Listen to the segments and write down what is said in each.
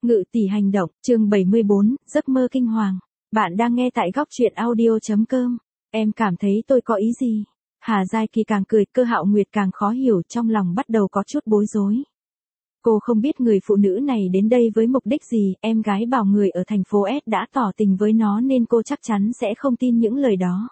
Ngự tỷ hành động, chương 74, giấc mơ kinh hoàng. Bạn đang nghe tại góc truyện audio.com. Em cảm thấy tôi có ý gì? Hà Giai Kỳ càng cười, Cơ Hạo Nguyệt càng khó hiểu, trong lòng bắt đầu có chút bối rối. Cô không biết người phụ nữ này đến đây với mục đích gì, em gái bảo người ở thành phố S đã tỏ tình với nó nên cô chắc chắn sẽ không tin những lời đó.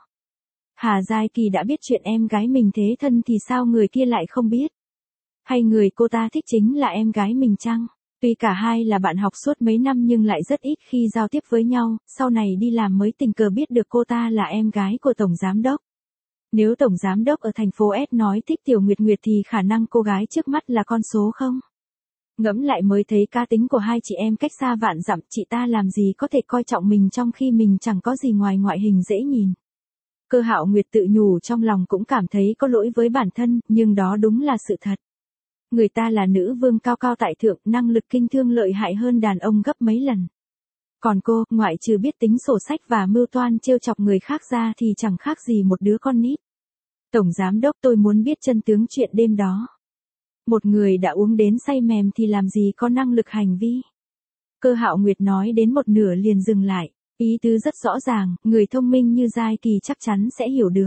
Hà Giai Kỳ đã biết chuyện em gái mình thế thân thì sao người kia lại không biết? Hay người cô ta thích chính là em gái mình chăng? Tuy cả hai là bạn học suốt mấy năm nhưng lại rất ít khi giao tiếp với nhau, sau này đi làm mới tình cờ biết được cô ta là em gái của Tổng Giám Đốc. Nếu Tổng Giám Đốc ở thành phố S nói thích Tiểu Nguyệt Nguyệt thì khả năng cô gái trước mắt là con số không? Ngẫm lại mới thấy cá tính của hai chị em cách xa vạn dặm, chị ta làm gì có thể coi trọng mình trong khi mình chẳng có gì ngoài ngoại hình dễ nhìn. Cơ Hạo Nguyệt tự nhủ trong lòng cũng cảm thấy có lỗi với bản thân, nhưng đó đúng là sự thật. Người ta là nữ vương cao cao tại thượng, năng lực kinh thương lợi hại hơn đàn ông gấp mấy lần. Còn cô, ngoại trừ biết tính sổ sách và mưu toan trêu chọc người khác ra thì chẳng khác gì một đứa con nít. Tổng Giám Đốc, tôi muốn biết chân tướng chuyện đêm đó. Một người đã uống đến say mềm thì làm gì có năng lực hành vi. Cơ Hạo Nguyệt nói đến một nửa liền dừng lại, ý tứ rất rõ ràng, người thông minh như Giai Kỳ chắc chắn sẽ hiểu được.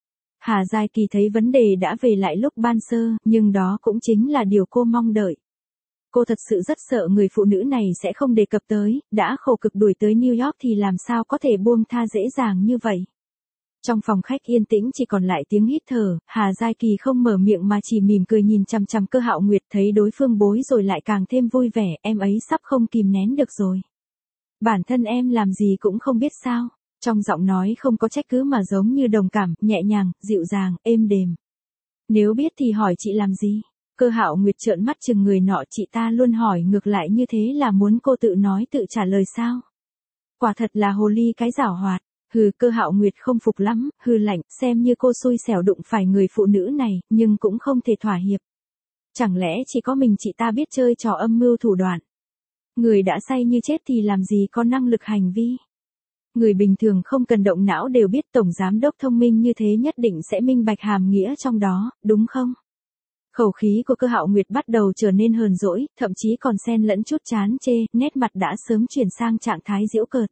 Hà Giai Kỳ thấy vấn đề đã về lại lúc ban sơ, nhưng đó cũng chính là điều cô mong đợi. Cô thật sự rất sợ người phụ nữ này sẽ không đề cập tới, đã khổ cực đuổi tới New York thì làm sao có thể buông tha dễ dàng như vậy. Trong phòng khách yên tĩnh chỉ còn lại tiếng hít thở, Hà Giai Kỳ không mở miệng mà chỉ mỉm cười nhìn chằm chằm Cơ Hạo Nguyệt, thấy đối phương bối rồi lại càng thêm vui vẻ, em ấy sắp không kìm nén được rồi. Bản thân em làm gì cũng không biết sao. Trong giọng nói không có trách cứ mà giống như đồng cảm, nhẹ nhàng, dịu dàng, êm đềm. Nếu biết thì hỏi chị làm gì? Cơ Hạo Nguyệt trợn mắt chừng người nọ, chị ta luôn hỏi ngược lại như thế là muốn cô tự nói tự trả lời sao? Quả thật là hồ ly cái giảo hoạt. Hừ, Cơ Hạo Nguyệt không phục lắm, hừ lạnh, xem như cô xui xẻo đụng phải người phụ nữ này, nhưng cũng không thể thỏa hiệp. Chẳng lẽ chỉ có mình chị ta biết chơi trò âm mưu thủ đoạn? Người đã say như chết thì làm gì có năng lực hành vi? Người bình thường không cần động não đều biết Tổng Giám Đốc thông minh như thế nhất định sẽ minh bạch hàm nghĩa trong đó, đúng không? Khẩu khí của Cơ Hạo Nguyệt bắt đầu trở nên hờn dỗi, thậm chí còn xen lẫn chút chán chê, nét mặt đã sớm chuyển sang trạng thái giễu cợt.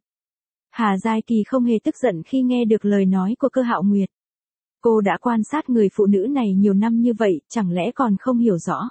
Hà Giai Kỳ không hề tức giận khi nghe được lời nói của Cơ Hạo Nguyệt. Cô đã quan sát người phụ nữ này nhiều năm như vậy, chẳng lẽ còn không hiểu rõ?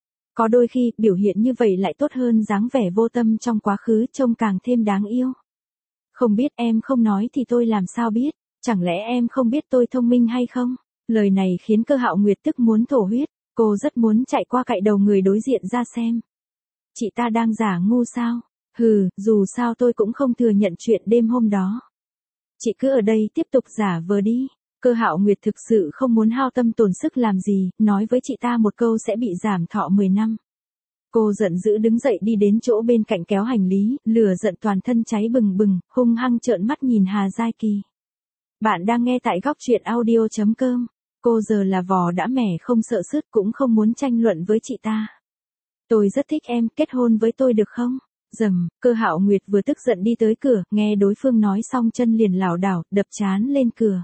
Có đôi khi, biểu hiện như vậy lại tốt hơn dáng vẻ vô tâm trong quá khứ trông càng thêm đáng yêu. Không biết, em không nói thì tôi làm sao biết, chẳng lẽ em không biết tôi thông minh hay không? Lời này khiến Cơ Hạo Nguyệt tức muốn thổ huyết, cô rất muốn chạy qua cạy đầu người đối diện ra xem. Chị ta đang giả ngu sao? Hừ, dù sao tôi cũng không thừa nhận chuyện đêm hôm đó. Chị cứ ở đây tiếp tục giả vờ đi. Cơ Hạo Nguyệt thực sự không muốn hao tâm tổn sức làm gì, nói với chị ta một câu sẽ bị giảm thọ 10 năm. Cô giận dữ đứng dậy đi đến chỗ bên cạnh kéo hành lý, lửa giận toàn thân cháy bừng bừng, hung hăng trợn mắt nhìn Hà Giai Kỳ. Bạn đang nghe tại góc truyện audio.com. Cô giờ là vò đã mẻ không sợ sứt cũng không muốn tranh luận với chị ta. Tôi rất thích em, kết hôn với tôi được không? Rầm, Cơ Hạo Nguyệt vừa tức giận đi tới cửa, nghe đối phương nói xong chân liền lảo đảo, đập trán lên cửa.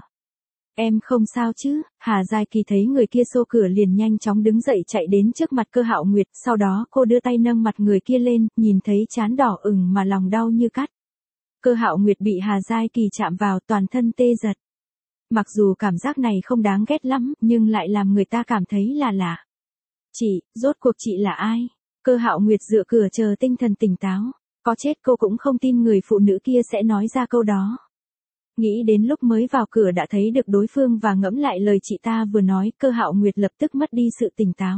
Em không sao chứ? Hà Giai Kỳ thấy người kia xô cửa liền nhanh chóng đứng dậy chạy đến trước mặt Cơ Hạo Nguyệt, sau đó cô đưa tay nâng mặt người kia lên, nhìn thấy trán đỏ ửng mà lòng đau như cắt. Cơ Hạo Nguyệt bị Hà Giai Kỳ chạm vào toàn thân tê giật. Mặc dù cảm giác này không đáng ghét lắm, nhưng lại làm người ta cảm thấy là lạ. Chị, rốt cuộc chị là ai? Cơ Hạo Nguyệt dựa cửa chờ tinh thần tỉnh táo. Có chết cô cũng không tin người phụ nữ kia sẽ nói ra câu đó. Nghĩ đến lúc mới vào cửa đã thấy được đối phương và ngẫm lại lời chị ta vừa nói, Cơ Hạo Nguyệt lập tức mất đi sự tỉnh táo.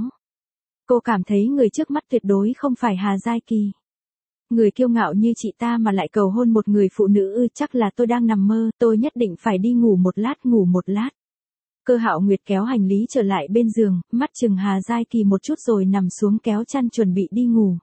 Cô cảm thấy người trước mắt tuyệt đối không phải Hà Giai Kỳ. Người kiêu ngạo như chị ta mà lại cầu hôn một người phụ nữ chắc là tôi đang nằm mơ, tôi nhất định phải đi ngủ một lát. Cơ Hạo Nguyệt kéo hành lý trở lại bên giường, mắt chừng Hà Giai Kỳ một chút rồi nằm xuống kéo chăn chuẩn bị đi ngủ.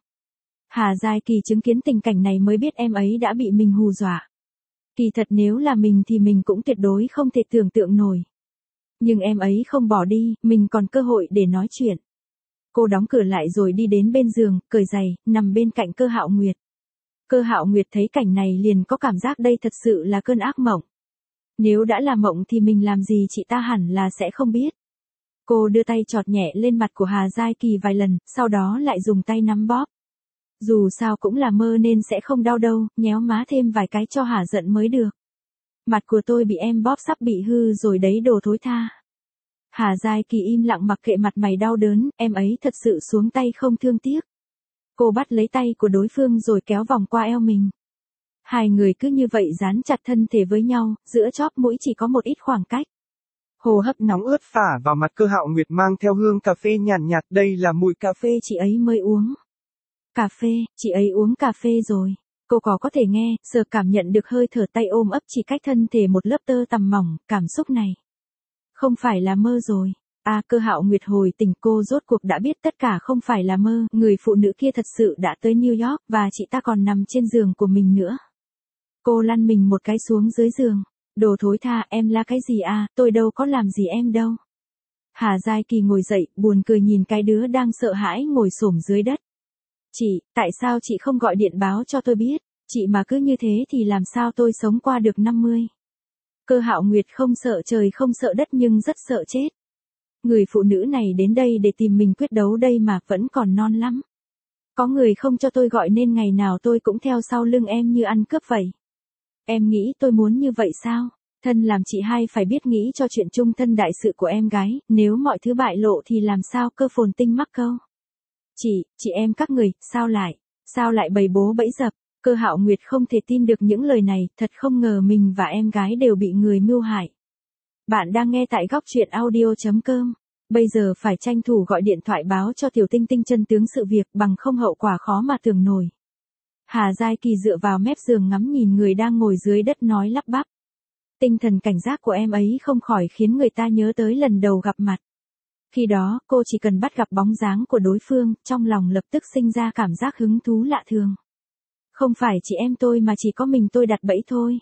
Hà Giai Kỳ chứng kiến tình cảnh này mới biết em ấy đã bị mình hù dọa. Kỳ thật nếu là mình thì mình cũng tuyệt đối không thể tưởng tượng nổi. Nhưng em ấy không bỏ đi, mình còn cơ hội để nói chuyện. Cô đóng cửa lại rồi đi đến bên giường, cởi giày, nằm bên cạnh Cơ Hạo Nguyệt. Cơ Hạo Nguyệt thấy cảnh này liền có cảm giác đây thật sự là cơn ác mộng. Nếu đã là mộng thì mình làm gì chị ta hẳn là sẽ không biết. Cô đưa tay chọt nhẹ lên mặt của Hà Giai Kỳ vài lần, sau đó lại dùng tay nắm bóp. Dù sao cũng là mơ nên sẽ không đau đâu, nhéo má thêm vài cái cho hả giận mới được. Mặt của tôi bị em bóp sắp bị hư rồi đấy đồ thối tha. Hà Giai Kỳ im lặng mặc kệ mặt mày đau đớn, em ấy thật sự xuống tay không thương tiếc. Cô bắt lấy tay của đối phương rồi kéo vòng qua eo mình. Hai người cứ như vậy dán chặt thân thể với nhau, giữa chóp mũi chỉ có một ít khoảng cách. Hồ hấp nóng ướt phả vào mặt Cơ Hạo Nguyệt mang theo hương cà phê nhàn nhạt, đây là mùi cà phê chị ấy mới uống. Cà phê, chị ấy uống cà phê rồi. Cô có thể nghe, giờ cảm nhận được hơi thở tay ôm ấp chỉ cách thân thể một lớp tơ tằm mỏng, cảm xúc này. Không phải là mơ rồi. Cơ Hạo Nguyệt hồi tỉnh, cô rốt cuộc đã biết tất cả không phải là mơ, người phụ nữ kia thật sự đã tới New York và chị ta còn nằm trên giường của mình nữa. Cô lăn mình một cái xuống dưới giường. Đồ thối tha, em là cái gì tôi đâu có làm gì em đâu. Hà Giai Kỳ ngồi dậy, buồn cười nhìn cái đứa đang sợ hãi ngồi xổm dưới đất. Chị, tại sao chị không gọi điện báo cho tôi biết, chị mà cứ như thế thì làm sao tôi sống qua được 50. Cơ Hạo Nguyệt không sợ trời không sợ đất nhưng rất sợ chết. Người phụ nữ này đến đây để tìm mình quyết đấu đây mà vẫn còn non lắm. Có người không cho tôi gọi nên ngày nào tôi cũng theo sau lưng em như ăn cướp vậy. Em nghĩ tôi muốn như vậy sao? Thân làm chị hai phải biết nghĩ cho chuyện chung thân đại sự của em gái, nếu mọi thứ bại lộ thì làm sao Cơ Phồn Tinh mắc câu. Chị em các người, sao lại bày bố bẫy dập? Cơ Hạo Nguyệt không thể tin được những lời này, thật không ngờ mình và em gái đều bị người mưu hại. Bạn đang nghe tại góc truyện audio.com. Bây giờ phải tranh thủ gọi điện thoại báo cho Tiểu Tinh Tinh chân tướng sự việc, bằng không hậu quả khó mà tưởng nổi. Hà Giai Kỳ dựa vào mép giường ngắm nhìn người đang ngồi dưới đất nói lắp bắp. Tinh thần cảnh giác của em ấy không khỏi khiến người ta nhớ tới lần đầu gặp mặt. Khi đó, cô chỉ cần bắt gặp bóng dáng của đối phương, trong lòng lập tức sinh ra cảm giác hứng thú lạ thường. Không phải chị em tôi mà chỉ có mình tôi đặt bẫy thôi.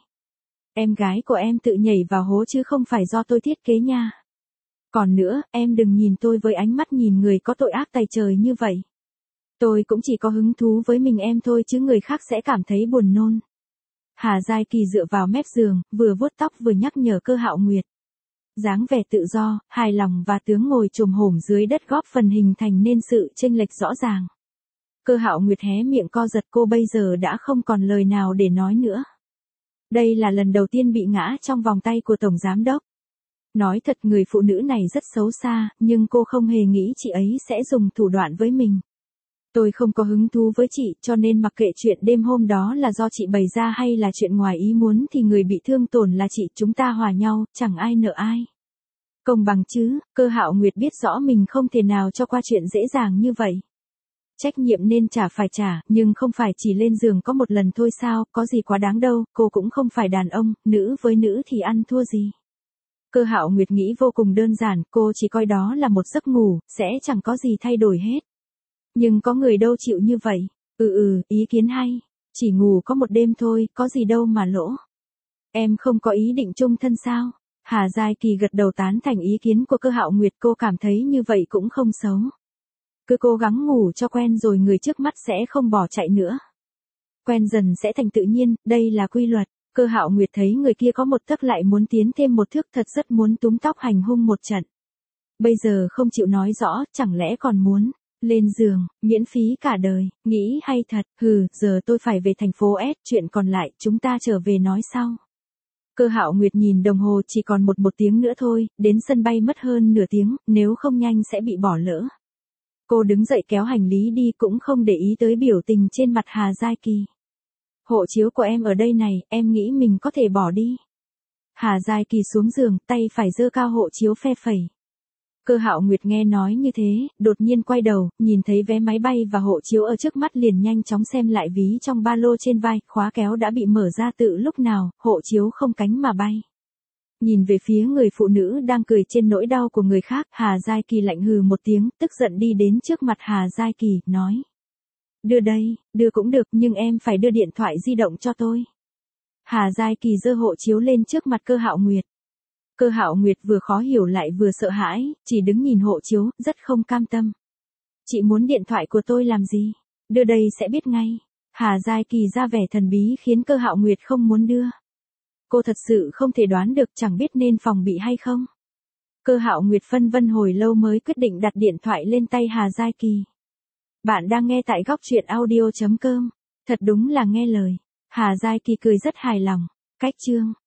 Em gái của em tự nhảy vào hố chứ không phải do tôi thiết kế nha. Còn nữa, em đừng nhìn tôi với ánh mắt nhìn người có tội ác tày trời như vậy. Tôi cũng chỉ có hứng thú với mình em thôi chứ người khác sẽ cảm thấy buồn nôn. Hà Giai Kỳ dựa vào mép giường, vừa vuốt tóc vừa nhắc nhở Cơ Hạo Nguyệt. Dáng vẻ tự do, hài lòng và tướng ngồi chồm hổm dưới đất góp phần hình thành nên sự chênh lệch rõ ràng. Cơ Hạo Nguyệt hé miệng co giật, cô bây giờ đã không còn lời nào để nói nữa. Đây là lần đầu tiên bị ngã trong vòng tay của Tổng Giám Đốc. Nói thật người phụ nữ này rất xấu xa, nhưng cô không hề nghĩ chị ấy sẽ dùng thủ đoạn với mình. Tôi không có hứng thú với chị cho nên mặc kệ chuyện đêm hôm đó là do chị bày ra hay là chuyện ngoài ý muốn thì người bị thương tổn là chị, chúng ta hòa nhau, chẳng ai nợ ai. Công bằng chứ, Cơ Hạo Nguyệt biết rõ mình không thể nào cho qua chuyện dễ dàng như vậy. Trách nhiệm nên phải trả, nhưng không phải chỉ lên giường có một lần thôi sao, có gì quá đáng đâu, cô cũng không phải đàn ông, nữ với nữ thì ăn thua gì. Cơ Hạo Nguyệt nghĩ vô cùng đơn giản, cô chỉ coi đó là một giấc ngủ, sẽ chẳng có gì thay đổi hết. Nhưng có người đâu chịu như vậy. Ý kiến hay. Chỉ ngủ có một đêm thôi, có gì đâu mà lỗ. Em không có ý định chung thân sao? Hà Giai Kỳ gật đầu tán thành ý kiến của Cơ Hạo Nguyệt, cô cảm thấy như vậy cũng không xấu. Cứ cố gắng ngủ cho quen rồi người trước mắt sẽ không bỏ chạy nữa. Quen dần sẽ thành tự nhiên, đây là quy luật. Cơ Hạo Nguyệt thấy người kia có một tấc lại muốn tiến thêm một thước, thật rất muốn túm tóc hành hung một trận. Bây giờ không chịu nói rõ, chẳng lẽ còn muốn lên giường, miễn phí cả đời, nghĩ hay thật, giờ tôi phải về thành phố S, chuyện còn lại chúng ta trở về nói sau. Cơ Hạo Nguyệt nhìn đồng hồ, chỉ còn một tiếng nữa thôi, đến sân bay mất hơn nửa tiếng, nếu không nhanh sẽ bị bỏ lỡ. Cô đứng dậy kéo hành lý đi cũng không để ý tới biểu tình trên mặt Hà Giai Kỳ. Hộ chiếu của em ở đây này, em nghĩ mình có thể bỏ đi. Hà Giai Kỳ xuống giường, tay phải giơ cao hộ chiếu phe phẩy. Cơ Hạo Nguyệt nghe nói như thế, đột nhiên quay đầu, nhìn thấy vé máy bay và hộ chiếu ở trước mắt liền nhanh chóng xem lại ví trong ba lô trên vai, khóa kéo đã bị mở ra từ lúc nào, hộ chiếu không cánh mà bay. Nhìn về phía người phụ nữ đang cười trên nỗi đau của người khác, Hà Giai Kỳ lạnh hừ một tiếng, tức giận đi đến trước mặt Hà Giai Kỳ, nói. Đưa đây, đưa cũng được nhưng em phải đưa điện thoại di động cho tôi. Hà Giai Kỳ giơ hộ chiếu lên trước mặt Cơ Hạo Nguyệt. Cơ Hạo Nguyệt vừa khó hiểu lại vừa sợ hãi, chỉ đứng nhìn hộ chiếu, rất không cam tâm. Chị muốn điện thoại của tôi làm gì? Đưa đây sẽ biết ngay. Hà Giai Kỳ ra vẻ thần bí khiến Cơ Hạo Nguyệt không muốn đưa. Cô thật sự không thể đoán được, chẳng biết nên phòng bị hay không. Cơ Hạo Nguyệt phân vân hồi lâu mới quyết định đặt điện thoại lên tay Hà Giai Kỳ. Bạn đang nghe tại góc truyện audio.com. Thật đúng là nghe lời. Hà Giai Kỳ cười rất hài lòng. Cách chương